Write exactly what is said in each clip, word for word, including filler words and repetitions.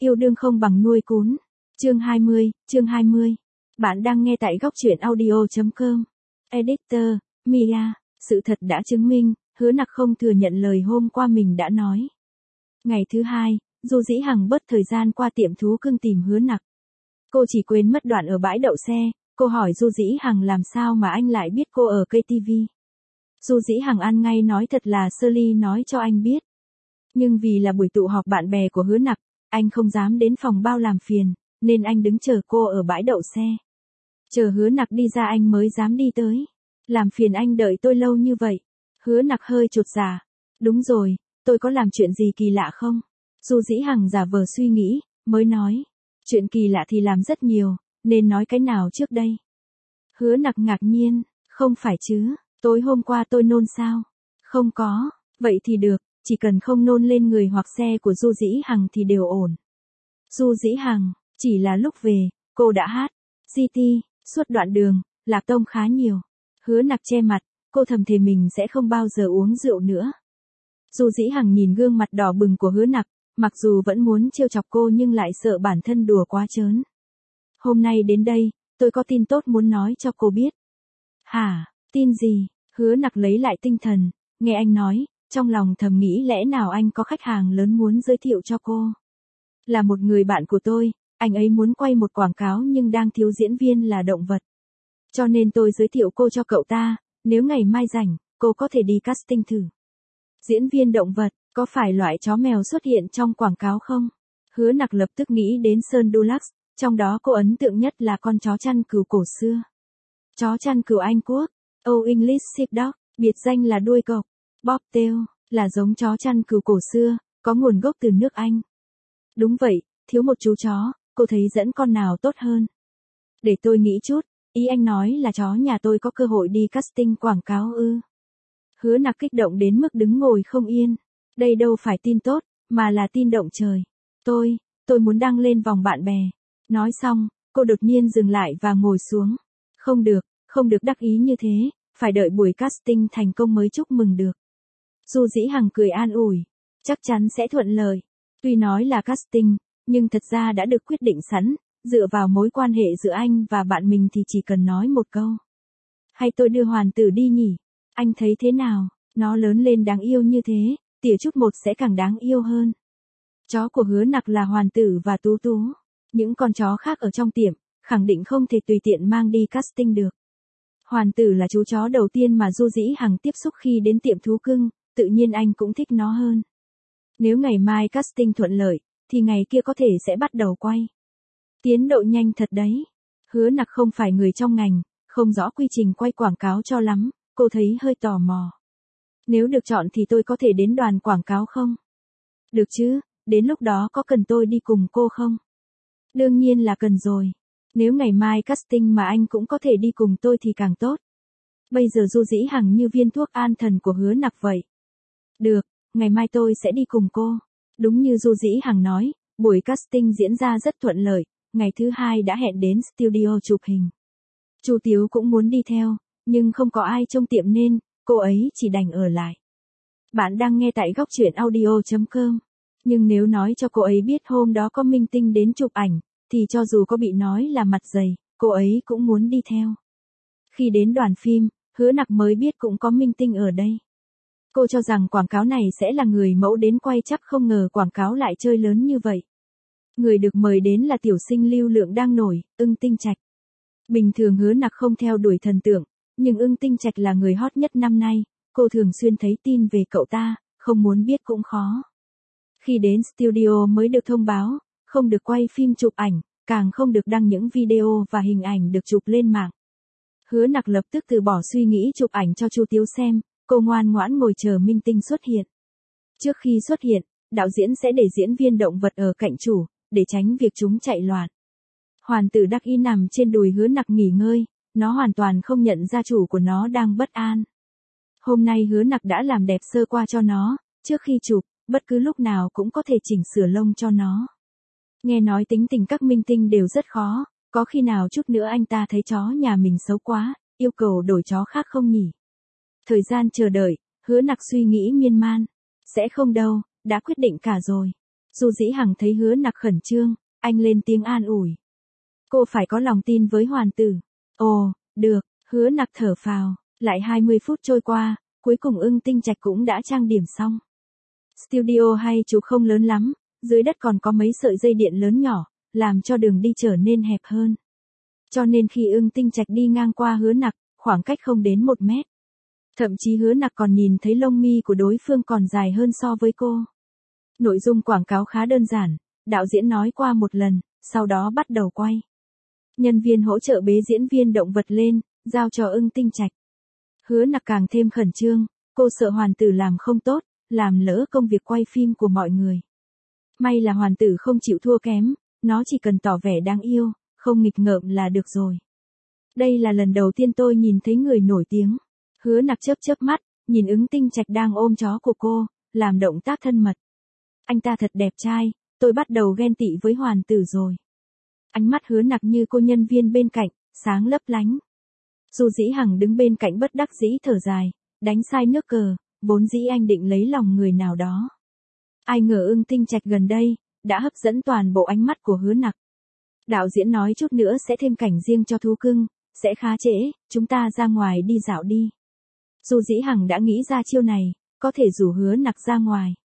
Yêu đương không bằng nuôi cún. Chương hai mươi, chương hai mươi. Bạn đang nghe tại góc truyện audio chấm com. Editor, Mia, sự thật đã chứng minh, Hứa Nặc không thừa nhận lời hôm qua mình đã nói. Ngày thứ hai, Du Dĩ Hằng bớt thời gian qua tiệm thú cưng tìm Hứa Nặc. Cô chỉ quên mất đoạn ở bãi đậu xe, cô hỏi Du Dĩ Hằng làm sao mà anh lại biết cô ở ca tê vê. Du Dĩ Hằng ăn ngay nói thật là Shirley nói cho anh biết. Nhưng vì là buổi tụ họp bạn bè của Hứa Nặc, anh không dám đến phòng bao làm phiền, nên anh đứng chờ cô ở bãi đậu xe. Chờ Hứa Nặc đi ra anh mới dám đi tới. Làm phiền anh đợi tôi lâu như vậy. Hứa Nặc hơi chột dạ. Đúng rồi, tôi có làm chuyện gì kỳ lạ không? Du Dĩ Hằng giả vờ suy nghĩ, mới nói. Chuyện kỳ lạ thì làm rất nhiều, nên nói cái nào trước đây? Hứa Nặc ngạc nhiên, không phải chứ, tối hôm qua tôi nôn sao? Không có, vậy thì được, chỉ cần không nôn lên người hoặc xe của Du Dĩ Hằng thì đều ổn. Du Dĩ Hằng, chỉ là lúc về, cô đã hát, giê tê, suốt đoạn đường, lạc tông khá nhiều. Hứa Nặc che mặt, cô thầm thề mình sẽ không bao giờ uống rượu nữa. Du Dĩ Hằng nhìn gương mặt đỏ bừng của Hứa Nặc, mặc dù vẫn muốn trêu chọc cô nhưng lại sợ bản thân đùa quá trớn. Hôm nay đến đây, tôi có tin tốt muốn nói cho cô biết. Hả, tin gì? Hứa Nặc lấy lại tinh thần, nghe anh nói, trong lòng thầm nghĩ lẽ nào anh có khách hàng lớn muốn giới thiệu cho cô. Là một người bạn của tôi, anh ấy muốn quay một quảng cáo nhưng đang thiếu diễn viên là động vật. Cho nên tôi giới thiệu cô cho cậu ta, nếu ngày mai rảnh, cô có thể đi casting thử. Diễn viên động vật, có phải loại chó mèo xuất hiện trong quảng cáo không? Hứa Nặc lập tức nghĩ đến Sơn Dulux, trong đó cô ấn tượng nhất là con chó chăn cừu cổ xưa. Chó chăn cừu Anh Quốc, Old English Sheepdog, biệt danh là đuôi cộc, Bobtail, là giống chó chăn cừu cổ xưa, có nguồn gốc từ nước Anh. Đúng vậy, thiếu một chú chó, cô thấy dẫn con nào tốt hơn? Để tôi nghĩ chút, ý anh nói là chó nhà tôi có cơ hội đi casting quảng cáo ư? Hứa Nặc kích động đến mức đứng ngồi không yên. Đây đâu phải tin tốt, mà là tin động trời. Tôi, tôi muốn đăng lên vòng bạn bè. Nói xong, cô đột nhiên dừng lại và ngồi xuống. Không được, không được đắc ý như thế, phải đợi buổi casting thành công mới chúc mừng được. Du Dĩ Hằng cười an ủi, chắc chắn sẽ thuận lợi. Tuy nói là casting, nhưng thật ra đã được quyết định sẵn, dựa vào mối quan hệ giữa anh và bạn mình thì chỉ cần nói một câu. Hay tôi đưa Hoàn Tử đi nhỉ? Anh thấy thế nào? Nó lớn lên đáng yêu như thế, tỉa chút một sẽ càng đáng yêu hơn. Chó của Hứa Nặc là Hoàn Tử và Tú Tú. Những con chó khác ở trong tiệm, khẳng định không thể tùy tiện mang đi casting được. Hoàn Tử là chú chó đầu tiên mà Du Dĩ Hằng tiếp xúc khi đến tiệm thú cưng, tự nhiên anh cũng thích nó hơn. Nếu ngày mai casting thuận lợi, thì ngày kia có thể sẽ bắt đầu quay. Tiến độ nhanh thật đấy. Hứa Nặc không phải người trong ngành, không rõ quy trình quay quảng cáo cho lắm, cô thấy hơi tò mò. Nếu được chọn thì tôi có thể đến đoàn quảng cáo không? Được chứ, đến lúc đó có cần tôi đi cùng cô không? Đương nhiên là cần rồi. Nếu ngày mai casting mà anh cũng có thể đi cùng tôi thì càng tốt. Bây giờ Du Dĩ Hằng như viên thuốc an thần của Hứa Nặc vậy. Được, ngày mai tôi sẽ đi cùng cô. Đúng như Du Dĩ Hằng nói, buổi casting diễn ra rất thuận lợi, ngày thứ hai đã hẹn đến studio chụp hình. Chu Tiếu cũng muốn đi theo, nhưng không có ai trong tiệm nên, cô ấy chỉ đành ở lại. Bạn đang nghe tại góc truyện audio chấm com. Nhưng nếu nói cho cô ấy biết hôm đó có minh tinh đến chụp ảnh, thì cho dù có bị nói là mặt dày, cô ấy cũng muốn đi theo. Khi đến đoàn phim, Hứa Nặc mới biết cũng có minh tinh ở đây. Cô cho rằng quảng cáo này sẽ là người mẫu đến quay, chắc không ngờ quảng cáo lại chơi lớn như vậy. Người được mời đến là tiểu sinh lưu lượng đang nổi, Ưng Tinh Trạch. Bình thường Hứa Nặc không theo đuổi thần tượng, nhưng Ưng Tinh Trạch là người hot nhất năm nay, cô thường xuyên thấy tin về cậu ta, không muốn biết cũng khó. Khi đến studio mới được thông báo, không được quay phim chụp ảnh, càng không được đăng những video và hình ảnh được chụp lên mạng. Hứa Nặc lập tức từ bỏ suy nghĩ chụp ảnh cho Chu Tiếu xem, cô ngoan ngoãn ngồi chờ minh tinh xuất hiện. Trước khi xuất hiện, đạo diễn sẽ để diễn viên động vật ở cạnh chủ, để tránh việc chúng chạy loạn. Hoàn Tử đắc ý nằm trên đùi Hứa Nặc nghỉ ngơi, nó hoàn toàn không nhận ra chủ của nó đang bất an. Hôm nay Hứa Nặc đã làm đẹp sơ qua cho nó, trước khi chụp, bất cứ lúc nào cũng có thể chỉnh sửa lông cho nó. Nghe nói tính tình các minh tinh đều rất khó, có khi nào chút nữa anh ta thấy chó nhà mình xấu quá, yêu cầu đổi chó khác không nhỉ? Thời gian chờ đợi, Hứa Nặc suy nghĩ miên man. Sẽ không đâu, đã quyết định cả rồi. Du Dĩ Hằng thấy Hứa Nặc khẩn trương, anh lên tiếng an ủi. Cô phải có lòng tin với hoàn tử. Ồ, được, Hứa Nặc thở phào, lại hai mươi phút trôi qua, cuối cùng Ưng Tinh Trạch cũng đã trang điểm xong. Studio hay chụp không lớn lắm, dưới đất còn có mấy sợi dây điện lớn nhỏ, làm cho đường đi trở nên hẹp hơn. Cho nên khi Ưng Tinh Trạch đi ngang qua Hứa Nặc, khoảng cách không đến một mét. Thậm chí Hứa Nặc còn nhìn thấy lông mi của đối phương còn dài hơn so với cô. Nội dung quảng cáo khá đơn giản, đạo diễn nói qua một lần, sau đó bắt đầu quay. Nhân viên hỗ trợ bế diễn viên động vật lên, giao cho Ưng Tinh Trạch. Hứa Nặc càng thêm khẩn trương, cô sợ hoàn tử làm không tốt, làm lỡ công việc quay phim của mọi người. May là hoàn tử không chịu thua kém, nó chỉ cần tỏ vẻ đáng yêu, không nghịch ngợm là được rồi. Đây là lần đầu tiên tôi nhìn thấy người nổi tiếng. Hứa Nặc chớp chớp mắt, nhìn Ưng Tinh Trạch đang ôm chó của cô, làm động tác thân mật. Anh ta thật đẹp trai, tôi bắt đầu ghen tị với hoàn tử rồi. Ánh mắt Hứa Nặc như cô nhân viên bên cạnh, sáng lấp lánh. Du Dĩ Hằng đứng bên cạnh bất đắc dĩ thở dài, đánh sai nước cờ, vốn dĩ anh định lấy lòng người nào đó. Ai ngờ Ưng Tinh Trạch gần đây, đã hấp dẫn toàn bộ ánh mắt của Hứa Nặc. Đạo diễn nói chút nữa sẽ thêm cảnh riêng cho thú cưng, sẽ khá trễ, chúng ta ra ngoài đi dạo đi. Du Dĩ Hằng đã nghĩ ra chiêu này, có thể rủ Hứa Nặc ra ngoài.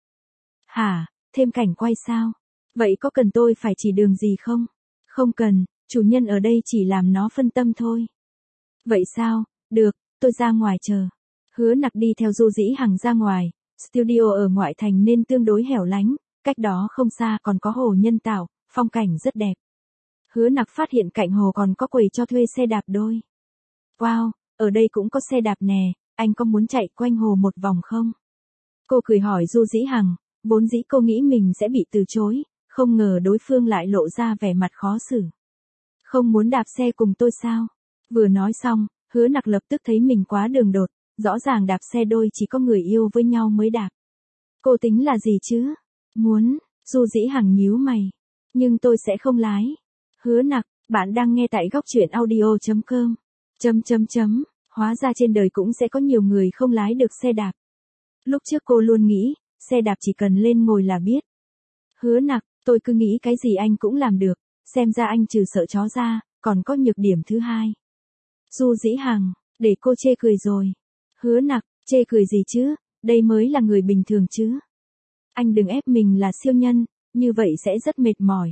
Hả, thêm cảnh quay sao? Vậy có cần tôi phải chỉ đường gì không? Không cần, chủ nhân ở đây chỉ làm nó phân tâm thôi. Vậy sao, được, tôi ra ngoài chờ. Hứa Nặc đi theo Du Dĩ Hằng ra ngoài, studio ở ngoại thành nên tương đối hẻo lánh, cách đó không xa còn có hồ nhân tạo, phong cảnh rất đẹp. Hứa Nặc phát hiện cạnh hồ còn có quầy cho thuê xe đạp đôi. Wow, ở đây cũng có xe đạp nè, anh có muốn chạy quanh hồ một vòng không? Cô cười hỏi Du Dĩ Hằng, vốn dĩ cô nghĩ mình sẽ bị từ chối, không ngờ đối phương lại lộ ra vẻ mặt khó xử. Không muốn đạp xe cùng tôi sao? Vừa nói xong, Hứa Nặc lập tức thấy mình quá đường đột, rõ ràng đạp xe đôi chỉ có người yêu với nhau mới đạp. Cô tính là gì chứ? Muốn, Du Dĩ Hằng nhíu mày. Nhưng tôi sẽ không lái. Hứa Nặc, bạn đang nghe tại góc truyện audio chấm com. Chấm chấm chấm, hóa ra trên đời cũng sẽ có nhiều người không lái được xe đạp. Lúc trước cô luôn nghĩ, xe đạp chỉ cần lên ngồi là biết. Hứa Nặc, tôi cứ nghĩ cái gì anh cũng làm được, xem ra anh trừ sợ chó ra, còn có nhược điểm thứ hai. Du Dĩ Hằng, để cô chê cười rồi. Hứa Nặc, chê cười gì chứ, đây mới là người bình thường chứ. Anh đừng ép mình là siêu nhân, như vậy sẽ rất mệt mỏi.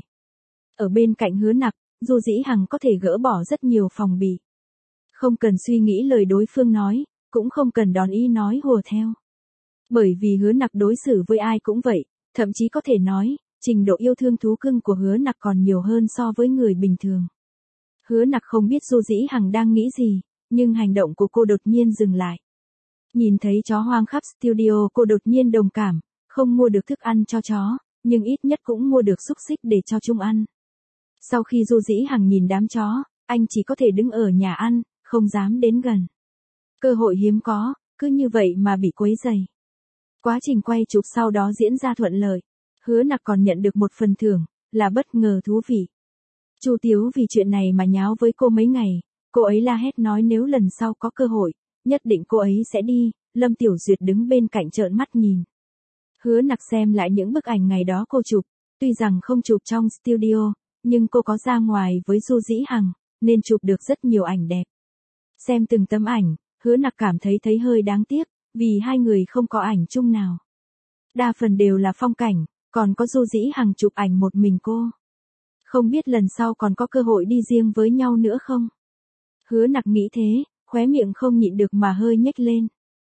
Ở bên cạnh Hứa Nặc, Du Dĩ Hằng có thể gỡ bỏ rất nhiều phòng bị. Không cần suy nghĩ lời đối phương nói, cũng không cần đón ý nói hùa theo. Bởi vì Hứa Nặc đối xử với ai cũng vậy, thậm chí có thể nói, trình độ yêu thương thú cưng của Hứa Nặc còn nhiều hơn so với người bình thường. Hứa Nặc không biết Du Dĩ Hằng đang nghĩ gì, nhưng hành động của cô đột nhiên dừng lại. Nhìn thấy chó hoang khắp studio, cô đột nhiên đồng cảm, không mua được thức ăn cho chó, nhưng ít nhất cũng mua được xúc xích để cho chúng ăn. Sau khi Du Dĩ Hằng nhìn đám chó, anh chỉ có thể đứng ở nhà ăn, không dám đến gần. Cơ hội hiếm có, cứ như vậy mà bị quấy rầy. Quá trình quay chụp sau đó diễn ra thuận lợi. Hứa Nặc còn nhận được một phần thưởng, là bất ngờ thú vị. Chu Tiếu vì chuyện này mà nháo với cô mấy ngày, cô ấy la hét nói nếu lần sau có cơ hội, nhất định cô ấy sẽ đi, Lâm Tiểu Duyệt đứng bên cạnh trợn mắt nhìn. Hứa Nặc xem lại những bức ảnh ngày đó cô chụp, tuy rằng không chụp trong studio, nhưng cô có ra ngoài với Du Dĩ Hằng, nên chụp được rất nhiều ảnh đẹp. Xem từng tấm ảnh, Hứa Nặc cảm thấy thấy hơi đáng tiếc, vì hai người không có ảnh chung nào. Đa phần đều là phong cảnh, còn có Du Dĩ Hằng chụp ảnh một mình cô. Không biết lần sau còn có cơ hội đi riêng với nhau nữa không? Hứa Nặc nghĩ thế, khóe miệng không nhịn được mà hơi nhếch lên.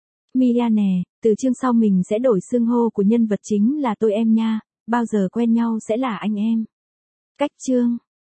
Mia nè, từ chương sau mình sẽ đổi xưng hô của nhân vật chính là tôi em nha, bao giờ quen nhau sẽ là anh em. Cách chương